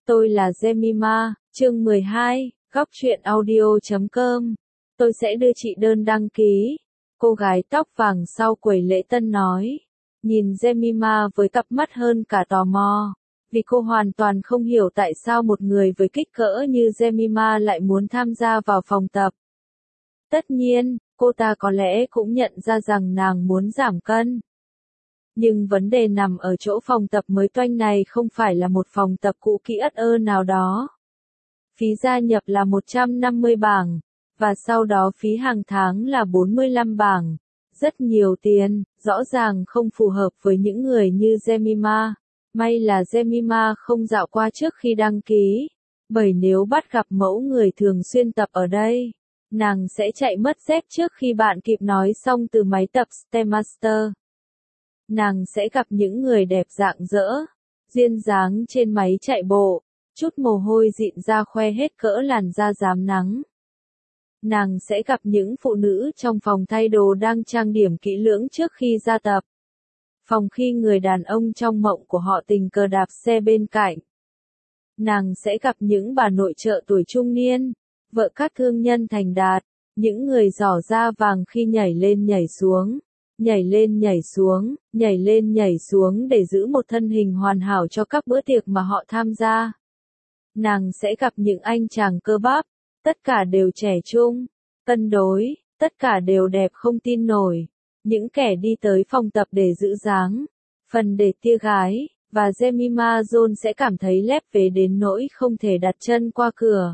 Tôi là Jemima, chương 12, góc truyện audio.com. Tôi sẽ đưa chị đơn đăng ký. Cô gái tóc vàng sau quầy lễ tân nói. Nhìn Jemima với cặp mắt hơn cả tò mò. Vì cô hoàn toàn không hiểu tại sao một người với kích cỡ như Jemima lại muốn tham gia vào phòng tập. Tất nhiên, cô ta có lẽ cũng nhận ra rằng nàng muốn giảm cân. Nhưng vấn đề nằm ở chỗ phòng tập mới toanh này không phải là một phòng tập cũ kỹ ất ơ nào đó. Phí gia nhập là 150 bảng, và sau đó phí hàng tháng là 45 bảng. Rất nhiều tiền, rõ ràng không phù hợp với những người như Jemima. May là Jemima không dạo qua trước khi đăng ký, bởi nếu bắt gặp mẫu người thường xuyên tập ở đây, nàng sẽ chạy mất dép trước khi bạn kịp nói xong từ máy tập Stairmaster. Nàng sẽ gặp những người đẹp rạng rỡ, duyên dáng trên máy chạy bộ, chút mồ hôi dịn ra khoe hết cỡ làn da rám nắng. Nàng sẽ gặp những phụ nữ trong phòng thay đồ đang trang điểm kỹ lưỡng trước khi ra tập. Phòng khi người đàn ông trong mộng của họ tình cờ đạp xe bên cạnh. Nàng sẽ gặp những bà nội trợ tuổi trung niên, vợ các thương nhân thành đạt, những người giỏ da vàng khi nhảy lên nhảy xuống. Nhảy lên nhảy xuống, nhảy lên nhảy xuống để giữ một thân hình hoàn hảo cho các bữa tiệc mà họ tham gia. Nàng sẽ gặp những anh chàng cơ bắp, tất cả đều trẻ trung, cân đối, tất cả đều đẹp không tin nổi. Những kẻ đi tới phòng tập để giữ dáng, phần để tia gái, và Jemima Jones sẽ cảm thấy lép vế đến nỗi không thể đặt chân qua cửa.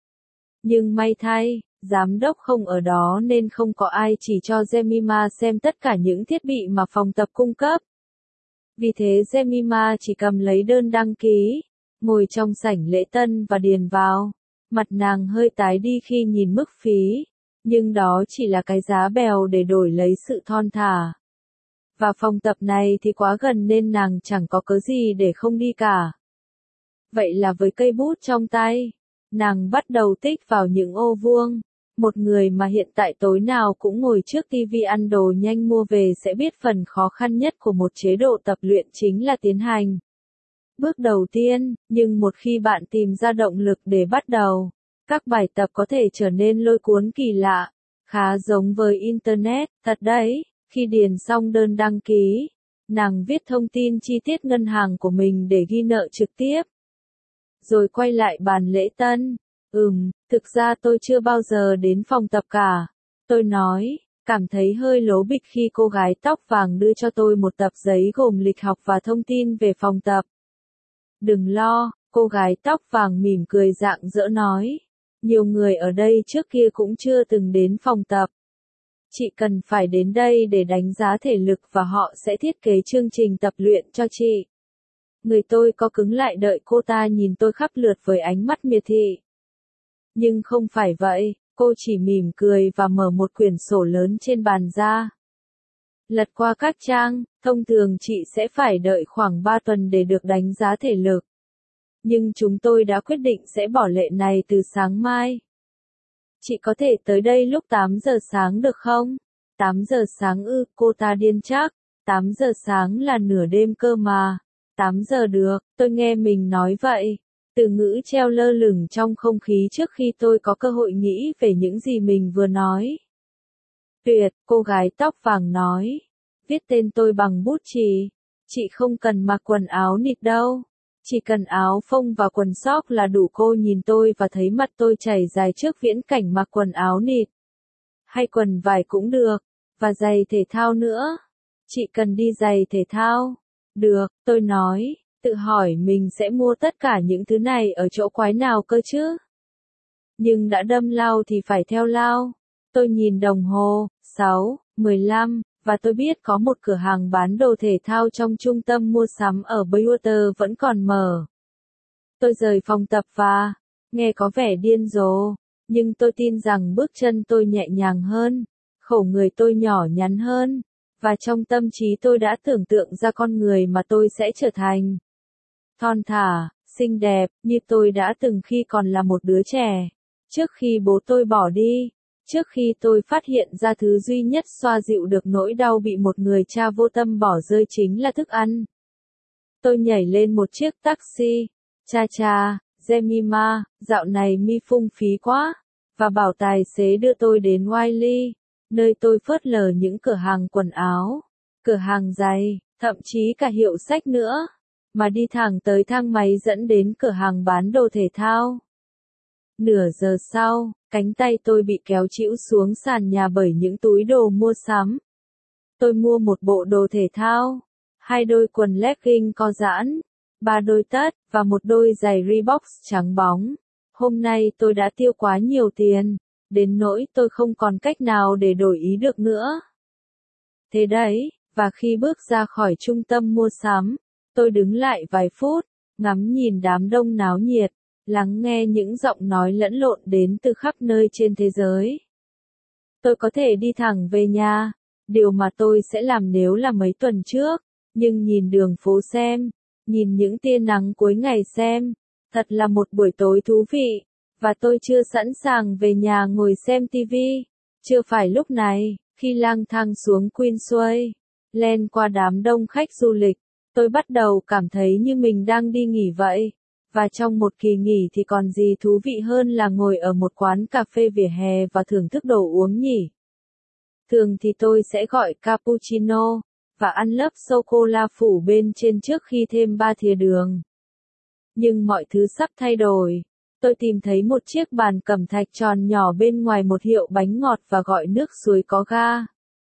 Nhưng may thay, giám đốc không ở đó nên không có ai chỉ cho Jemima xem tất cả những thiết bị mà phòng tập cung cấp. Vì thế Jemima chỉ cầm lấy đơn đăng ký, ngồi trong sảnh lễ tân và điền vào. Mặt nàng hơi tái đi khi nhìn mức phí, nhưng đó chỉ là cái giá bèo để đổi lấy sự thon thả. Và phòng tập này thì quá gần nên nàng chẳng có cớ gì để không đi cả. Vậy là với cây bút trong tay, nàng bắt đầu tích vào những ô vuông. Một người mà hiện tại tối nào cũng ngồi trước TV ăn đồ nhanh mua về sẽ biết phần khó khăn nhất của một chế độ tập luyện chính là tiến hành. Bước đầu tiên, nhưng một khi bạn tìm ra động lực để bắt đầu, các bài tập có thể trở nên lôi cuốn kỳ lạ, khá giống với Internet, thật đấy. Khi điền xong đơn đăng ký, nàng viết thông tin chi tiết ngân hàng của mình để ghi nợ trực tiếp. Rồi quay lại bàn lễ tân. Thực ra tôi chưa bao giờ đến phòng tập cả. Tôi nói, cảm thấy hơi lố bịch khi cô gái tóc vàng đưa cho tôi một tập giấy gồm lịch học và thông tin về phòng tập. Đừng lo, cô gái tóc vàng mỉm cười rạng rỡ nói. Nhiều người ở đây trước kia cũng chưa từng đến phòng tập. Chị cần phải đến đây để đánh giá thể lực và họ sẽ thiết kế chương trình tập luyện cho chị. Người tôi có cứng lại đợi cô ta nhìn tôi khắp lượt với ánh mắt miệt thị. Nhưng không phải vậy, cô chỉ mỉm cười và mở một quyển sổ lớn trên bàn ra. Lật qua các trang, thông thường chị sẽ phải đợi khoảng 3 tuần để được đánh giá thể lực. Nhưng chúng tôi đã quyết định sẽ bỏ lệ này từ sáng mai. Chị có thể tới đây lúc 8 giờ sáng được không? 8 giờ sáng ư, cô ta điên chắc. 8 giờ sáng là nửa đêm cơ mà. 8 giờ được, tôi nghe mình nói vậy. Từ ngữ treo lơ lửng trong không khí trước khi tôi có cơ hội nghĩ về những gì mình vừa nói. Tuyệt, cô gái tóc vàng nói. Viết tên tôi bằng bút chì. Chị không cần mặc quần áo nịt đâu. Chỉ cần áo phông và quần sóc là đủ. Cô nhìn tôi và thấy mặt tôi chảy dài trước viễn cảnh mặc quần áo nịt. Hay quần vải cũng được. Và giày thể thao nữa. Chị cần đi giày thể thao. Được, tôi nói. Tự hỏi mình sẽ mua tất cả những thứ này ở chỗ quái nào cơ chứ? Nhưng đã đâm lao thì phải theo lao. Tôi nhìn đồng hồ, 6:15, và tôi biết có một cửa hàng bán đồ thể thao trong trung tâm mua sắm ở Bayswater vẫn còn mở. Tôi rời phòng tập và, nghe có vẻ điên rồ, nhưng tôi tin rằng bước chân tôi nhẹ nhàng hơn, khổ người tôi nhỏ nhắn hơn, và trong tâm trí tôi đã tưởng tượng ra con người mà tôi sẽ trở thành. Thon thả, xinh đẹp, như tôi đã từng khi còn là một đứa trẻ. Trước khi bố tôi bỏ đi, trước khi tôi phát hiện ra thứ duy nhất xoa dịu được nỗi đau bị một người cha vô tâm bỏ rơi chính là thức ăn. Tôi nhảy lên một chiếc taxi. Cha cha, Jemima, dạo này mi phung phí quá, và bảo tài xế đưa tôi đến Wiley, nơi tôi phớt lờ những cửa hàng quần áo, cửa hàng giày, thậm chí cả hiệu sách nữa, mà đi thẳng tới thang máy dẫn đến cửa hàng bán đồ thể thao. Nửa giờ sau, cánh tay tôi bị kéo chĩu xuống sàn nhà bởi những túi đồ mua sắm. Tôi mua một bộ đồ thể thao, 2 đôi quần legging co giãn, 3 đôi tất, và một đôi giày Reebok trắng bóng. Hôm nay tôi đã tiêu quá nhiều tiền, đến nỗi tôi không còn cách nào để đổi ý được nữa. Thế đấy, và khi bước ra khỏi trung tâm mua sắm, tôi đứng lại vài phút, ngắm nhìn đám đông náo nhiệt, lắng nghe những giọng nói lẫn lộn đến từ khắp nơi trên thế giới. Tôi có thể đi thẳng về nhà, điều mà tôi sẽ làm nếu là mấy tuần trước, nhưng nhìn đường phố xem, nhìn những tia nắng cuối ngày xem, thật là một buổi tối thú vị, và tôi chưa sẵn sàng về nhà ngồi xem TV. Chưa phải lúc này, khi lang thang xuống Queensway, len qua đám đông khách du lịch, tôi bắt đầu cảm thấy như mình đang đi nghỉ vậy. Và trong một kỳ nghỉ thì còn gì thú vị hơn là ngồi ở một quán cà phê vỉa hè và thưởng thức đồ uống nhỉ? Thường thì tôi sẽ gọi cappuccino, và ăn lớp sô-cô-la phủ bên trên trước khi thêm 3 thìa đường. Nhưng mọi thứ sắp thay đổi. Tôi tìm thấy một chiếc bàn cẩm thạch tròn nhỏ bên ngoài một hiệu bánh ngọt và gọi nước suối có ga.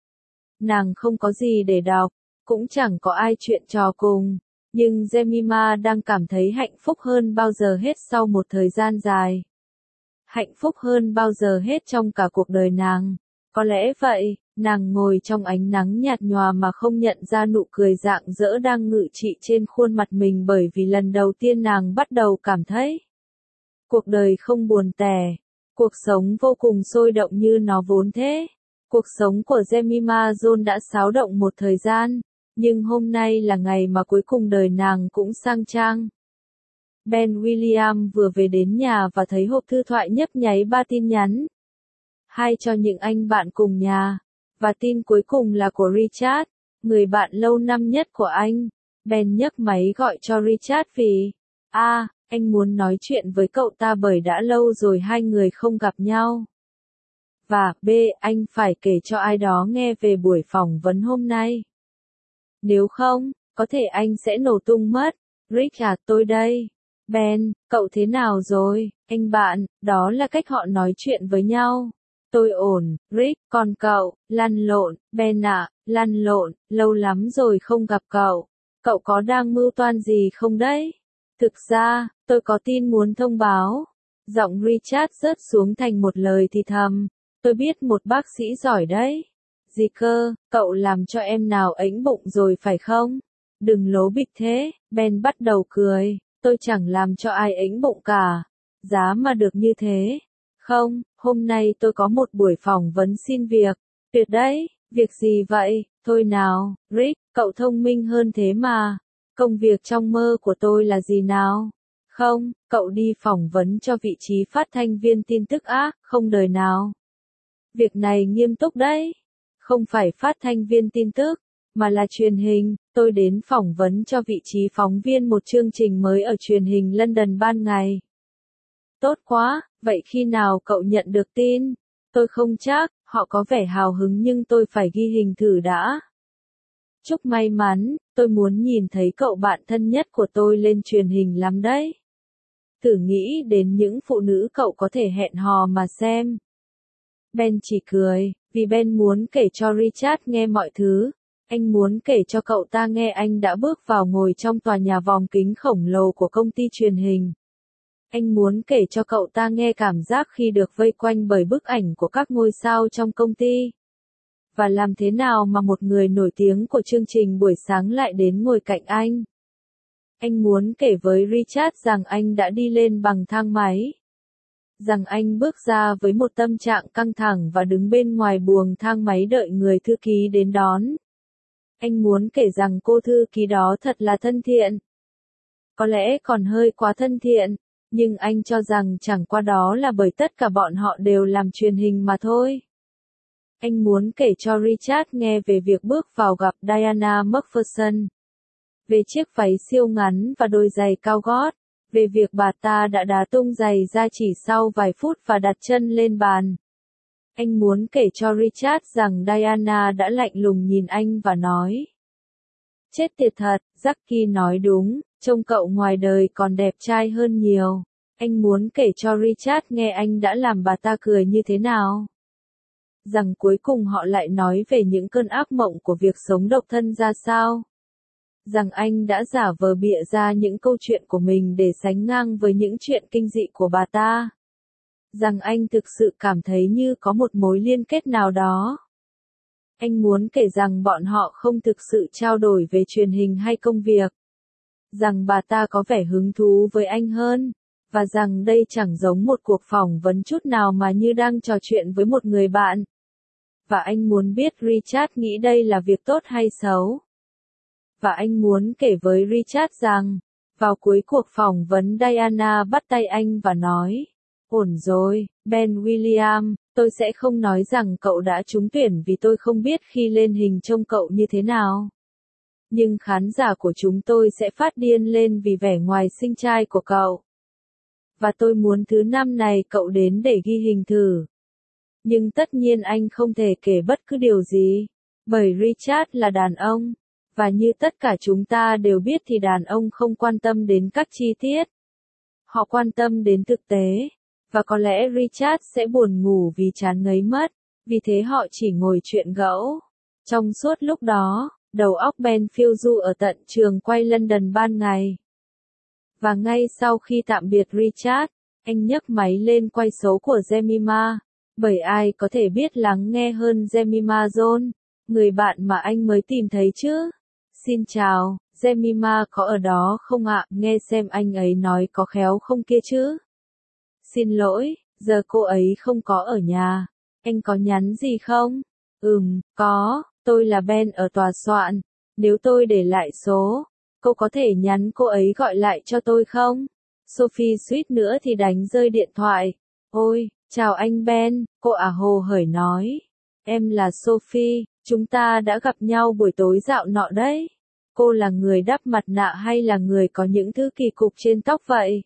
Nàng không có gì để đọc, cũng chẳng có ai chuyện trò cùng. Nhưng Jemima đang cảm thấy hạnh phúc hơn bao giờ hết sau một thời gian dài. Hạnh phúc hơn bao giờ hết trong cả cuộc đời nàng. Có lẽ vậy, nàng ngồi trong ánh nắng nhạt nhòa mà không nhận ra nụ cười rạng rỡ đang ngự trị trên khuôn mặt mình bởi vì lần đầu tiên nàng bắt đầu cảm thấy cuộc đời không buồn tẻ, cuộc sống vô cùng sôi động như nó vốn thế. Cuộc sống của Jemima Jones đã xáo động một thời gian. Nhưng hôm nay là ngày mà cuối cùng đời nàng cũng sang trang. Ben William vừa về đến nhà và thấy hộp thư thoại nhấp nháy 3 tin nhắn. 2 cho những anh bạn cùng nhà, và tin cuối cùng là của Richard, người bạn lâu năm nhất của anh. Ben nhấc máy gọi cho Richard vì anh muốn nói chuyện với cậu ta bởi đã lâu rồi hai người không gặp nhau. Và anh phải kể cho ai đó nghe về buổi phỏng vấn hôm nay. Nếu không, có thể anh sẽ nổ tung mất. Richard, tôi đây. Ben, cậu thế nào rồi, anh bạn? Đó là cách họ nói chuyện với nhau. Tôi ổn, Rick, còn cậu? Lăn lộn, Ben ạ, lăn lộn, lâu lắm rồi không gặp cậu. Cậu có đang mưu toan gì không đấy? Thực ra, tôi có tin muốn thông báo. Giọng Richard rớt xuống thành một lời thì thầm. Tôi biết một bác sĩ giỏi đấy. Gì cơ, cậu làm cho em nào ếnh bụng rồi phải không? Đừng lố bịch thế, Ben bắt đầu cười. Tôi chẳng làm cho ai ếnh bụng cả. Giá mà được như thế. Không, hôm nay tôi có một buổi phỏng vấn xin việc. Tuyệt đấy, việc gì vậy? Thôi nào, Rick, cậu thông minh hơn thế mà. Công việc trong mơ của tôi là gì nào? Không, cậu đi phỏng vấn cho vị trí phát thanh viên tin tức á, không đời nào. Việc này nghiêm túc đấy. Không phải phát thanh viên tin tức, mà là truyền hình. Tôi đến phỏng vấn cho vị trí phóng viên một chương trình mới ở truyền hình London ban ngày. Tốt quá, vậy khi nào cậu nhận được tin? Tôi không chắc, họ có vẻ hào hứng nhưng tôi phải ghi hình thử đã. Chúc may mắn, tôi muốn nhìn thấy cậu bạn thân nhất của tôi lên truyền hình lắm đấy. Thử nghĩ đến những phụ nữ cậu có thể hẹn hò mà xem. Ben chỉ cười, vì Ben muốn kể cho Richard nghe mọi thứ. Anh muốn kể cho cậu ta nghe anh đã bước vào ngồi trong tòa nhà vòm kính khổng lồ của công ty truyền hình. Anh muốn kể cho cậu ta nghe cảm giác khi được vây quanh bởi bức ảnh của các ngôi sao trong công ty. Và làm thế nào mà một người nổi tiếng của chương trình buổi sáng lại đến ngồi cạnh anh. Anh muốn kể với Richard rằng anh đã đi lên bằng thang máy. Rằng anh bước ra với một tâm trạng căng thẳng và đứng bên ngoài buồng thang máy đợi người thư ký đến đón. Anh muốn kể rằng cô thư ký đó thật là thân thiện. Có lẽ còn hơi quá thân thiện, nhưng anh cho rằng chẳng qua đó là bởi tất cả bọn họ đều làm truyền hình mà thôi. Anh muốn kể cho Richard nghe về việc bước vào gặp Diana McPherson. Về chiếc váy siêu ngắn và đôi giày cao gót. về việc bà ta đã đá tung giày ra chỉ sau vài phút và đặt chân lên bàn. Anh muốn kể cho Richard rằng Diana đã lạnh lùng nhìn anh và nói. Chết tiệt thật, Jackie nói đúng, trông cậu ngoài đời còn đẹp trai hơn nhiều. Anh muốn kể cho Richard nghe anh đã làm bà ta cười như thế nào. Rằng cuối cùng họ lại nói về những cơn ác mộng của việc sống độc thân ra sao. Rằng anh đã giả vờ bịa ra những câu chuyện của mình để sánh ngang với những chuyện kinh dị của bà ta. Rằng anh thực sự cảm thấy như có một mối liên kết nào đó. Anh muốn kể rằng bọn họ không thực sự trao đổi về truyền hình hay công việc. Rằng bà ta có vẻ hứng thú với anh hơn. Và rằng đây chẳng giống một cuộc phỏng vấn chút nào mà như đang trò chuyện với một người bạn. Và anh muốn biết Richard nghĩ đây là việc tốt hay xấu. Và anh muốn kể với Richard rằng, vào cuối cuộc phỏng vấn Diana bắt tay anh và nói, ổn rồi, Ben William, tôi sẽ không nói rằng cậu đã trúng tuyển vì tôi không biết khi lên hình trông cậu như thế nào. Nhưng khán giả của chúng tôi sẽ phát điên lên vì vẻ ngoài xinh trai của cậu. Và tôi muốn thứ năm này cậu đến để ghi hình thử. Nhưng tất nhiên anh không thể kể bất cứ điều gì, bởi Richard là đàn ông. Và như tất cả chúng ta đều biết thì đàn ông không quan tâm đến các chi tiết. Họ quan tâm đến thực tế. Và có lẽ Richard sẽ buồn ngủ vì chán ngấy mất. Vì thế họ chỉ ngồi chuyện gẫu. Trong suốt lúc đó, đầu óc Ben phiêu du ở tận trường quay London ban ngày. Và ngay sau khi tạm biệt Richard, anh nhấc máy lên quay số của Jemima. Bởi ai có thể biết lắng nghe hơn Jemima Jones, người bạn mà anh mới tìm thấy chứ? Xin chào, Jemima có ở đó không ạ? Nghe xem anh ấy nói có khéo không kia chứ? Xin lỗi, giờ cô ấy không có ở nhà. Anh có nhắn gì không? Có, tôi là Ben ở tòa soạn. Nếu tôi để lại số, cô có thể nhắn cô ấy gọi lại cho tôi không? Sophie suýt nữa thì đánh rơi điện thoại. Ôi, chào anh Ben, cô hồ hởi nói. Em là Sophie, chúng ta đã gặp nhau buổi tối dạo nọ đấy. Cô là người đắp mặt nạ hay là người có những thứ kỳ cục trên tóc vậy?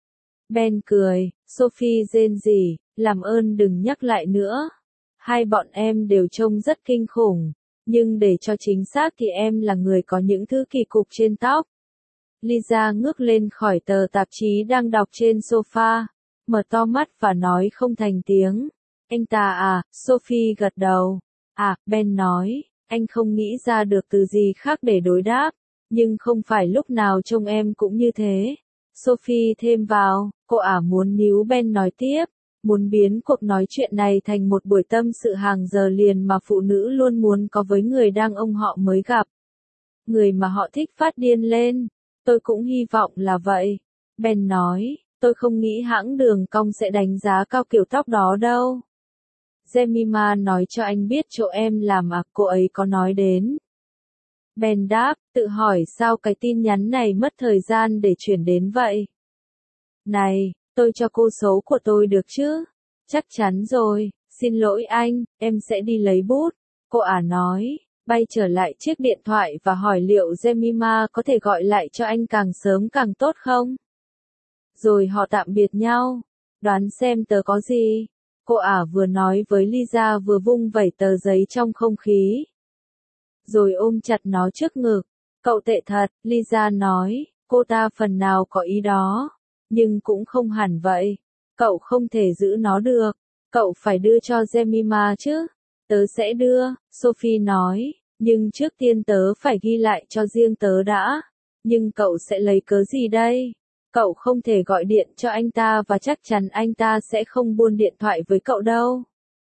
Ben cười, Sophie rên rỉ, làm ơn đừng nhắc lại nữa. Hai bọn em đều trông rất kinh khủng, nhưng để cho chính xác thì em là người có những thứ kỳ cục trên tóc. Lisa ngước lên khỏi tờ tạp chí đang đọc trên sofa, mở to mắt và nói không thành tiếng. Anh ta à, Sophie gật đầu. À, Ben nói, anh không nghĩ ra được từ gì khác để đối đáp, nhưng không phải lúc nào trông em cũng như thế. Sophie thêm vào, cô muốn níu Ben nói tiếp, muốn biến cuộc nói chuyện này thành một buổi tâm sự hàng giờ liền mà phụ nữ luôn muốn có với người đàn ông họ mới gặp. Người mà họ thích phát điên lên. Tôi cũng hy vọng là vậy. Ben nói, tôi không nghĩ hãng đường cong sẽ đánh giá cao kiểu tóc đó đâu. Jemima nói cho anh biết chỗ em làm cô ấy có nói đến. Ben đáp, tự hỏi sao cái tin nhắn này mất thời gian để chuyển đến vậy. Này, tôi cho cô số của tôi được chứ? Chắc chắn rồi, xin lỗi anh, em sẽ đi lấy bút. Cô nói, bay trở lại chiếc điện thoại và hỏi liệu Jemima có thể gọi lại cho anh càng sớm càng tốt không? Rồi họ tạm biệt nhau. Đoán xem tớ có gì? Cô vừa nói với Lisa vừa vung vẩy tờ giấy trong không khí. Rồi ôm chặt nó trước ngực. Cậu tệ thật, Lisa nói, cô ta phần nào có ý đó. Nhưng cũng không hẳn vậy. Cậu không thể giữ nó được. Cậu phải đưa cho Jemima chứ. Tớ sẽ đưa, Sophie nói. Nhưng trước tiên tớ phải ghi lại cho riêng tớ đã. Nhưng cậu sẽ lấy cớ gì đây? Cậu không thể gọi điện cho anh ta và chắc chắn anh ta sẽ không buôn điện thoại với cậu đâu.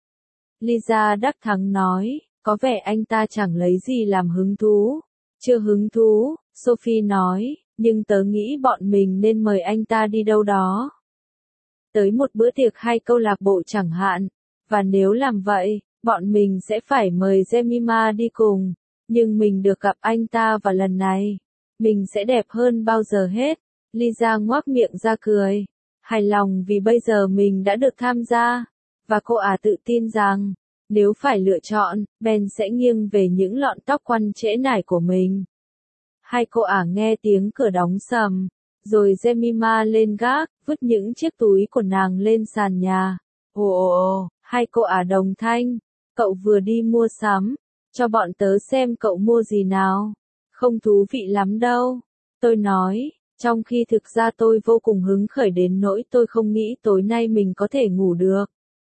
Lisa đắc thắng nói, có vẻ anh ta chẳng lấy gì làm hứng thú. Chưa hứng thú, Sophie nói, nhưng tớ nghĩ bọn mình nên mời anh ta đi đâu đó. Tới một bữa tiệc hay câu lạc bộ chẳng hạn. Và nếu làm vậy, bọn mình sẽ phải mời Jemima đi cùng. Nhưng mình được gặp anh ta và lần này, mình sẽ đẹp hơn bao giờ hết. Lisa ngoác miệng ra cười. Hài lòng vì bây giờ mình đã được tham gia. Và cô tự tin rằng, nếu phải lựa chọn, Ben sẽ nghiêng về những lọn tóc quăn trễ nải của mình. Hai cô nghe tiếng cửa đóng sầm. Rồi Jemima lên gác, vứt những chiếc túi của nàng lên sàn nhà. Ồ, hai cô đồng thanh, cậu vừa đi mua sắm, cho bọn tớ xem cậu mua gì nào. Không thú vị lắm đâu, tôi nói, trong khi thực ra tôi vô cùng hứng khởi đến nỗi tôi không nghĩ tối nay mình có thể ngủ được.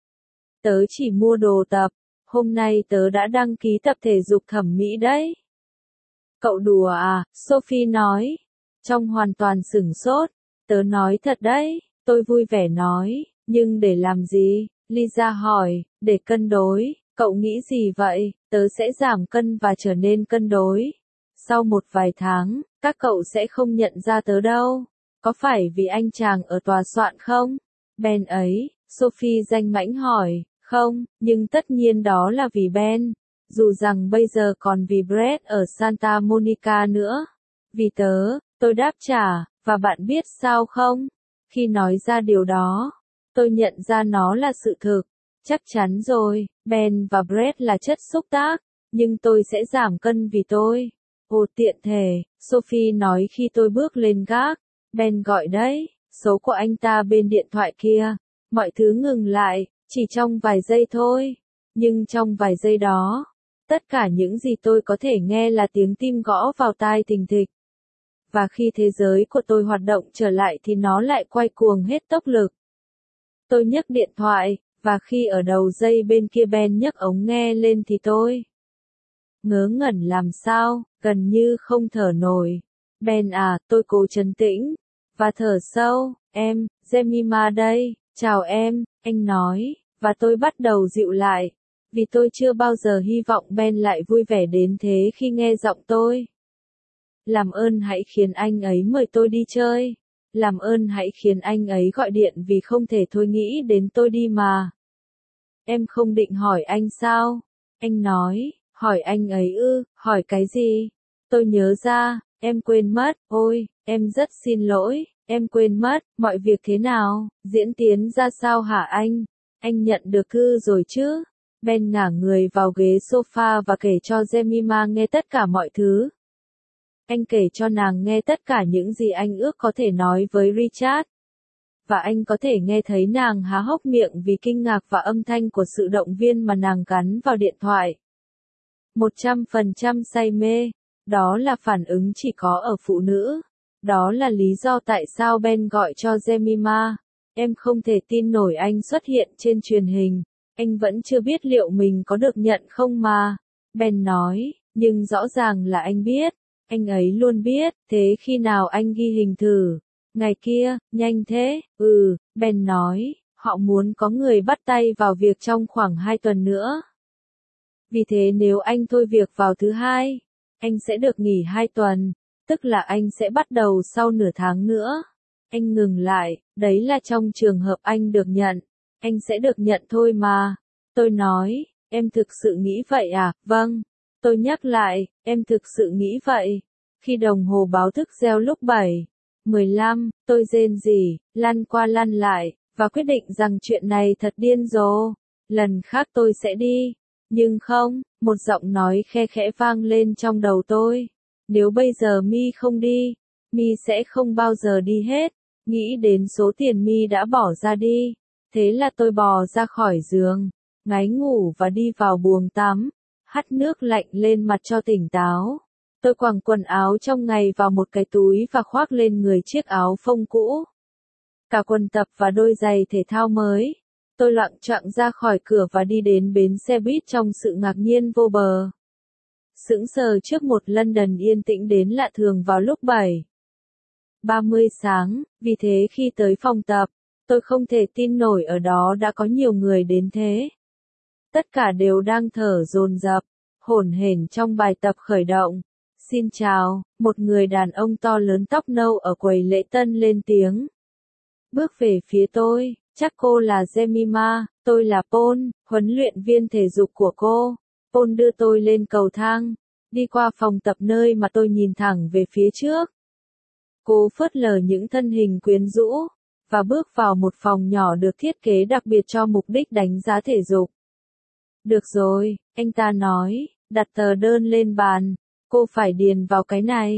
Tớ chỉ mua đồ tập, hôm nay tớ đã đăng ký tập thể dục thẩm mỹ đấy. Cậu đùa à, Sophie nói, trông hoàn toàn sửng sốt. Tớ nói thật đấy, tôi vui vẻ nói, nhưng để làm gì? Lisa hỏi, để cân đối, cậu nghĩ gì vậy? Tớ sẽ giảm cân và trở nên cân đối. Sau một vài tháng, các cậu sẽ không nhận ra tớ đâu. Có phải vì anh chàng ở tòa soạn không? Ben ấy, Sophie danh mãnh hỏi, không, nhưng tất nhiên đó là vì Ben. Dù rằng bây giờ còn vì Brett ở Santa Monica nữa. Vì tớ, tôi đáp trả, và bạn biết sao không? Khi nói ra điều đó, tôi nhận ra nó là sự thực. Chắc chắn rồi, Ben và Brett là chất xúc tác, nhưng tôi sẽ giảm cân vì tôi. Ồ tiện thể, Sophie nói khi tôi bước lên gác. Ben gọi đấy, số của anh ta bên điện thoại kia. Mọi thứ ngừng lại, chỉ trong vài giây thôi. Nhưng trong vài giây đó, tất cả những gì tôi có thể nghe là tiếng tim gõ vào tai thình thịch. Và khi thế giới của tôi hoạt động trở lại thì nó lại quay cuồng hết tốc lực. Tôi nhấc điện thoại, và khi ở đầu dây bên kia Ben nhấc ống nghe lên thì tôi ngớ ngẩn làm sao, gần như không thở nổi. Ben à, tôi cố trấn tĩnh, và thở sâu, em, Jemima đây, chào em, anh nói, và tôi bắt đầu dịu lại, vì tôi chưa bao giờ hy vọng Ben lại vui vẻ đến thế khi nghe giọng tôi. Làm ơn hãy khiến anh ấy mời tôi đi chơi. Làm ơn hãy khiến anh ấy gọi điện vì không thể thôi nghĩ đến tôi đi mà. Em không định hỏi anh sao? Anh nói, hỏi anh ấy ư, hỏi cái gì? Tôi nhớ ra, em quên mất, ôi, em rất xin lỗi, em quên mất, mọi việc thế nào, diễn tiến ra sao hả anh? Anh nhận được thư rồi chứ? Ben ngả người vào ghế sofa và kể cho Jemima nghe tất cả mọi thứ. Anh kể cho nàng nghe tất cả những gì anh ước có thể nói với Richard. Và anh có thể nghe thấy nàng há hốc miệng vì kinh ngạc và âm thanh của sự động viên mà nàng gắn vào điện thoại. 100% say mê. Đó là phản ứng chỉ có ở phụ nữ. Đó là lý do tại sao Ben gọi cho Jemima. Em không thể tin nổi anh xuất hiện trên truyền hình. Anh vẫn chưa biết liệu mình có được nhận không mà. Ben nói, nhưng rõ ràng là anh biết. Anh ấy luôn biết, thế khi nào anh ghi hình thử? Ngày kia, nhanh thế, Ben nói, họ muốn có người bắt tay vào việc trong khoảng 2 tuần nữa. Vì thế nếu anh thôi việc vào thứ Hai, anh sẽ được nghỉ 2 tuần, tức là anh sẽ bắt đầu sau nửa tháng nữa. Anh ngừng lại, đấy là trong trường hợp anh được nhận. Anh sẽ được nhận thôi mà. Tôi nói, em thực sự nghĩ vậy à? Vâng. Tôi nhắc lại, em thực sự nghĩ vậy. Khi đồng hồ báo thức reo lúc 7:15, tôi rên rỉ, lăn qua lăn lại, và quyết định rằng chuyện này thật điên rồ. Lần khác tôi sẽ đi. Nhưng không, một giọng nói khe khẽ vang lên trong đầu tôi. Nếu bây giờ Mi không đi, Mi sẽ không bao giờ đi hết. Nghĩ đến số tiền Mi đã bỏ ra đi. Thế là tôi bò ra khỏi giường, ngáy ngủ và đi vào buồng tắm. Hắt nước lạnh lên mặt cho tỉnh táo. Tôi quàng quần áo trong ngày vào một cái túi và khoác lên người chiếc áo phông cũ. Cả quần tập và đôi giày thể thao mới. Tôi loạng choạng ra khỏi cửa và đi đến bến xe buýt trong sự ngạc nhiên vô bờ. Sững sờ trước một London yên tĩnh đến lạ thường vào lúc 7:30 sáng, vì thế khi tới phòng tập, tôi không thể tin nổi ở đó đã có nhiều người đến thế. Tất cả đều đang thở dồn dập, hổn hển trong bài tập khởi động. Xin chào, một người đàn ông to lớn tóc nâu ở quầy lễ tân lên tiếng. Bước về phía tôi, chắc cô là Jemima, tôi là Paul, huấn luyện viên thể dục của cô. Paul đưa tôi lên cầu thang, đi qua phòng tập nơi mà tôi nhìn thẳng về phía trước. Cô phớt lờ những thân hình quyến rũ, và bước vào một phòng nhỏ được thiết kế đặc biệt cho mục đích đánh giá thể dục. Được rồi, anh ta nói, đặt tờ đơn lên bàn, cô phải điền vào cái này.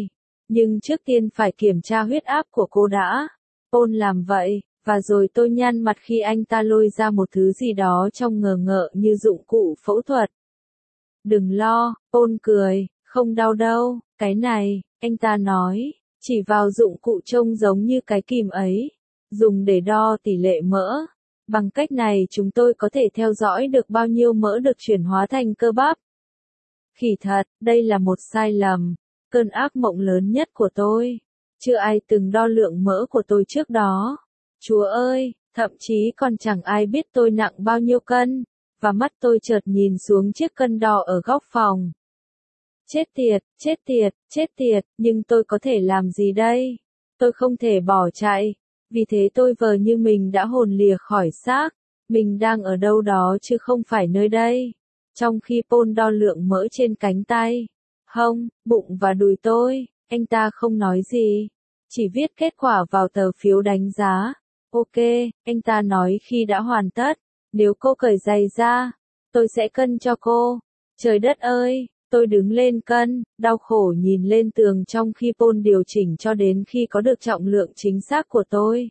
Nhưng trước tiên phải kiểm tra huyết áp của cô đã. Paul làm vậy, và rồi tôi nhăn mặt khi anh ta lôi ra một thứ gì đó trông ngờ ngợ như dụng cụ phẫu thuật. Đừng lo, Paul cười, không đau đâu, cái này, anh ta nói, chỉ vào dụng cụ trông giống như cái kìm ấy, dùng để đo tỷ lệ mỡ. Bằng cách này chúng tôi có thể theo dõi được bao nhiêu mỡ được chuyển hóa thành cơ bắp. Khỉ thật, đây là một sai lầm, cơn ác mộng lớn nhất của tôi. Chưa ai từng đo lượng mỡ của tôi trước đó. Chúa ơi, thậm chí còn chẳng ai biết tôi nặng bao nhiêu cân, và mắt tôi chợt nhìn xuống chiếc cân đo ở góc phòng. Chết tiệt, chết tiệt, chết tiệt, nhưng tôi có thể làm gì đây? Tôi không thể bỏ chạy, vì thế tôi vờ như mình đã hồn lìa khỏi xác, mình đang ở đâu đó chứ không phải nơi đây. Trong khi Paul đo lượng mỡ trên cánh tay, hông, bụng và đùi tôi, anh ta không nói gì, chỉ viết kết quả vào tờ phiếu đánh giá. Ok, anh ta nói khi đã hoàn tất, nếu cô cởi giày ra, tôi sẽ cân cho cô. Trời đất ơi, tôi đứng lên cân, đau khổ nhìn lên tường trong khi Paul điều chỉnh cho đến khi có được trọng lượng chính xác của tôi.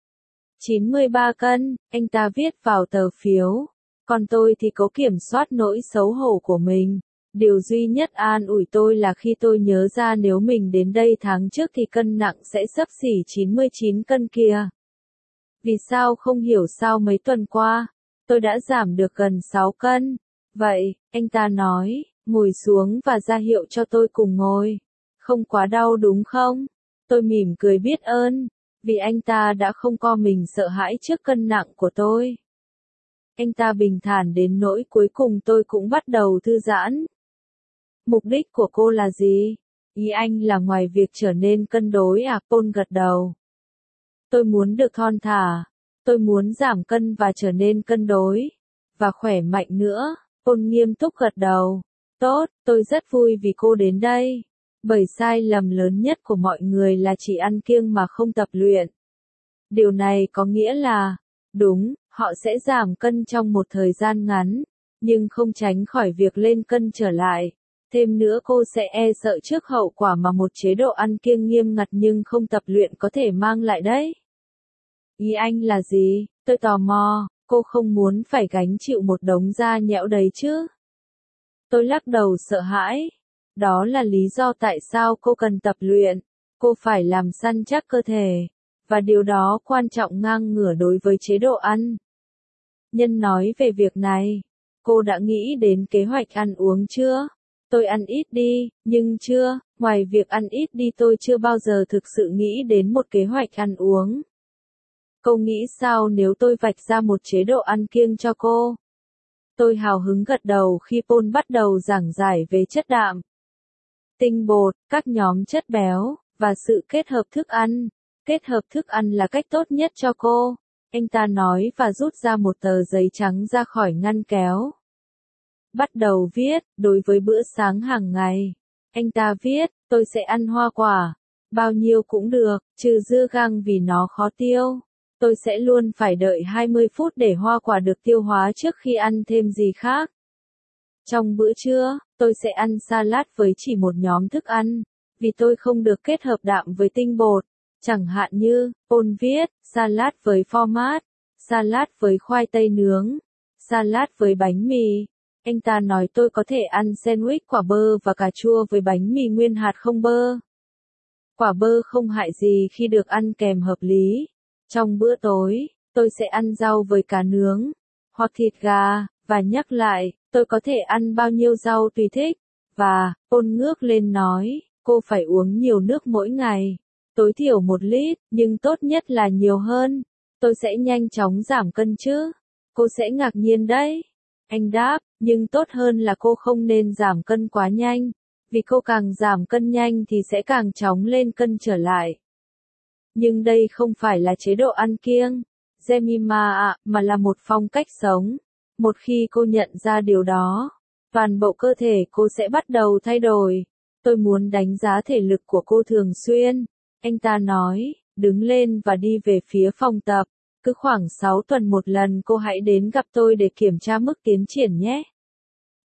93 cân, anh ta viết vào tờ phiếu. Còn tôi thì cố kiểm soát nỗi xấu hổ của mình. Điều duy nhất an ủi tôi là khi tôi nhớ ra nếu mình đến đây tháng trước thì cân nặng sẽ xấp xỉ 99 cân kìa. Vì sao không hiểu sao mấy tuần qua, tôi đã giảm được gần 6 cân. Vậy, anh ta nói, ngồi xuống và ra hiệu cho tôi cùng ngồi. Không quá đau đúng không? Tôi mỉm cười biết ơn, vì anh ta đã không co mình sợ hãi trước cân nặng của tôi. Anh ta bình thản đến nỗi cuối cùng tôi cũng bắt đầu thư giãn. Mục đích của cô là gì? Ý anh là ngoài việc trở nên cân đối à? Paul gật đầu. Tôi muốn được thon thả. Tôi muốn giảm cân và trở nên cân đối. Và khỏe mạnh nữa. Paul nghiêm túc gật đầu. Tốt, tôi rất vui vì cô đến đây. Bởi sai lầm lớn nhất của mọi người là chỉ ăn kiêng mà không tập luyện. Điều này có nghĩa là, đúng, họ sẽ giảm cân trong một thời gian ngắn, nhưng không tránh khỏi việc lên cân trở lại. Thêm nữa cô sẽ e sợ trước hậu quả mà một chế độ ăn kiêng nghiêm ngặt nhưng không tập luyện có thể mang lại đấy. Ý anh là gì? Tôi tò mò, cô không muốn phải gánh chịu một đống da nhẽo đấy chứ? Tôi lắc đầu sợ hãi. Đó là lý do tại sao cô cần tập luyện. Cô phải làm săn chắc cơ thể. Và điều đó quan trọng ngang ngửa đối với chế độ ăn. Nhân nói về việc này. Cô đã nghĩ đến kế hoạch ăn uống chưa? Tôi ăn ít đi, nhưng chưa, ngoài việc ăn ít đi tôi chưa bao giờ thực sự nghĩ đến một kế hoạch ăn uống. Cô nghĩ sao nếu tôi vạch ra một chế độ ăn kiêng cho cô? Tôi hào hứng gật đầu khi Paul bắt đầu giảng giải về chất đạm, tinh bột, các nhóm chất béo, và sự kết hợp thức ăn. Kết hợp thức ăn là cách tốt nhất cho cô, anh ta nói và rút ra một tờ giấy trắng ra khỏi ngăn kéo. Bắt đầu viết, đối với bữa sáng hàng ngày. Anh ta viết, tôi sẽ ăn hoa quả, bao nhiêu cũng được, trừ dưa gang vì nó khó tiêu. Tôi sẽ luôn phải đợi 20 phút để hoa quả được tiêu hóa trước khi ăn thêm gì khác. Trong bữa trưa, tôi sẽ ăn salad với chỉ một nhóm thức ăn, vì tôi không được kết hợp đạm với tinh bột. Chẳng hạn như, Paul viết, salad với phô mát, salad với khoai tây nướng, salad với bánh mì. Anh ta nói tôi có thể ăn sandwich quả bơ và cà chua với bánh mì nguyên hạt không bơ. Quả bơ không hại gì khi được ăn kèm hợp lý. Trong bữa tối, tôi sẽ ăn rau với cá nướng, hoặc thịt gà, và nhắc lại, tôi có thể ăn bao nhiêu rau tùy thích. Và, Paul ngước lên nói, cô phải uống nhiều nước mỗi ngày. Tối thiểu 1 lít, nhưng tốt nhất là nhiều hơn. Tôi sẽ nhanh chóng giảm cân chứ. Cô sẽ ngạc nhiên đấy. Anh đáp, nhưng tốt hơn là cô không nên giảm cân quá nhanh. Vì cô càng giảm cân nhanh thì sẽ càng chóng lên cân trở lại. Nhưng đây không phải là chế độ ăn kiêng, Jemima ạ, mà là một phong cách sống. Một khi cô nhận ra điều đó, toàn bộ cơ thể cô sẽ bắt đầu thay đổi. Tôi muốn đánh giá thể lực của cô thường xuyên. Anh ta nói, đứng lên và đi về phía phòng tập. Cứ khoảng 6 tuần một lần cô hãy đến gặp tôi để kiểm tra mức tiến triển nhé.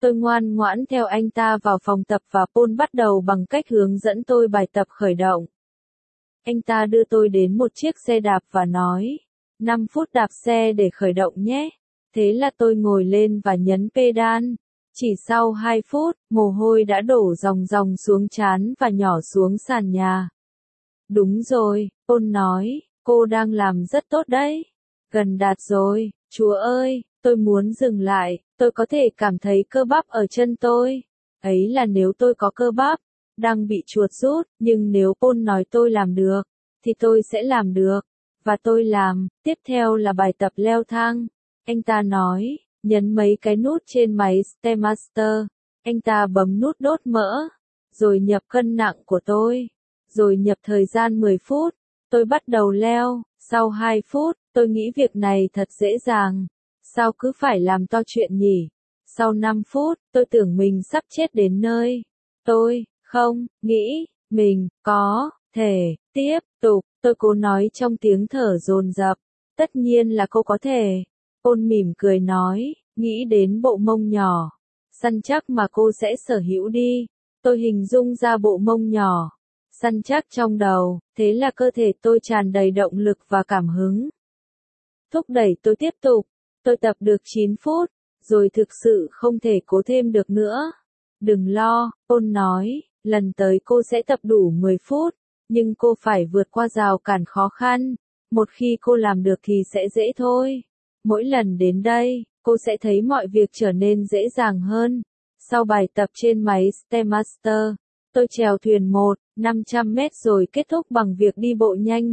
Tôi ngoan ngoãn theo anh ta vào phòng tập và Paul bắt đầu bằng cách hướng dẫn tôi bài tập khởi động. Anh ta đưa tôi đến một chiếc xe đạp và nói, 5 phút đạp xe để khởi động nhé. Thế là tôi ngồi lên và nhấn pedal. Chỉ sau 2 phút, mồ hôi đã đổ ròng ròng xuống trán và nhỏ xuống sàn nhà. Đúng rồi, Paul nói, cô đang làm rất tốt đấy. Gần đạt rồi, Chúa ơi, tôi muốn dừng lại, tôi có thể cảm thấy cơ bắp ở chân tôi. Ấy là nếu tôi có cơ bắp, đang bị chuột rút, nhưng nếu Paul nói tôi làm được, thì tôi sẽ làm được. Và tôi làm, tiếp theo là bài tập leo thang. Anh ta nói, nhấn mấy cái nút trên máy Stairmaster. Anh ta bấm nút đốt mỡ, rồi nhập cân nặng của tôi, rồi nhập thời gian 10 phút. Tôi bắt đầu leo, sau 2 phút, tôi nghĩ việc này thật dễ dàng. Sao cứ phải làm to chuyện nhỉ? Sau 5 phút, tôi tưởng mình sắp chết đến nơi. Tôi, không, nghĩ, mình, có, thể, tiếp tục, tôi cố nói trong tiếng thở dồn dập. Tất nhiên là cô có thể. Paul mỉm cười nói, nghĩ đến bộ mông nhỏ, săn chắc mà cô sẽ sở hữu đi. Tôi hình dung ra bộ mông nhỏ, săn chắc trong đầu, thế là cơ thể tôi tràn đầy động lực và cảm hứng. Thúc đẩy tôi tiếp tục, tôi tập được 9 phút, rồi thực sự không thể cố thêm được nữa. Đừng lo, Paul nói, lần tới cô sẽ tập đủ 10 phút, nhưng cô phải vượt qua rào cản khó khăn. Một khi cô làm được thì sẽ dễ thôi. Mỗi lần đến đây, cô sẽ thấy mọi việc trở nên dễ dàng hơn. Sau bài tập trên máy Stairmaster, tôi chèo thuyền 500 mét rồi kết thúc bằng việc đi bộ nhanh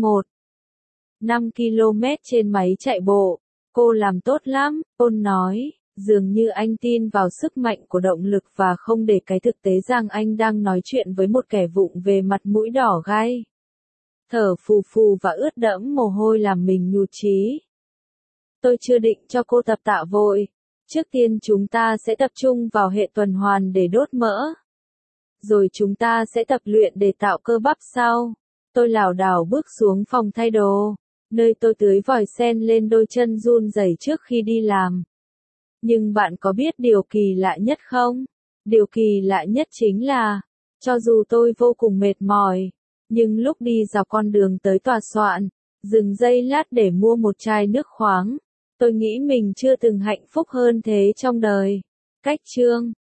5 km trên máy chạy bộ. Cô làm tốt lắm, Paul nói, dường như anh tin vào sức mạnh của động lực và không để cái thực tế rằng anh đang nói chuyện với một kẻ vụng về mặt mũi đỏ gay. Thở phù phù và ướt đẫm mồ hôi làm mình nhụt chí. Tôi chưa định cho cô tập tạ vội. Trước tiên chúng ta sẽ tập trung vào hệ tuần hoàn để đốt mỡ. Rồi chúng ta sẽ tập luyện để tạo cơ bắp sau. Tôi lảo đảo bước xuống phòng thay đồ, nơi tôi tưới vòi sen lên đôi chân run rẩy trước khi đi làm. Nhưng bạn có biết điều kỳ lạ nhất không? Điều kỳ lạ nhất chính là, cho dù tôi vô cùng mệt mỏi, nhưng lúc đi dọc con đường tới tòa soạn, dừng giây lát để mua một chai nước khoáng, tôi nghĩ mình chưa từng hạnh phúc hơn thế trong đời. Cách chương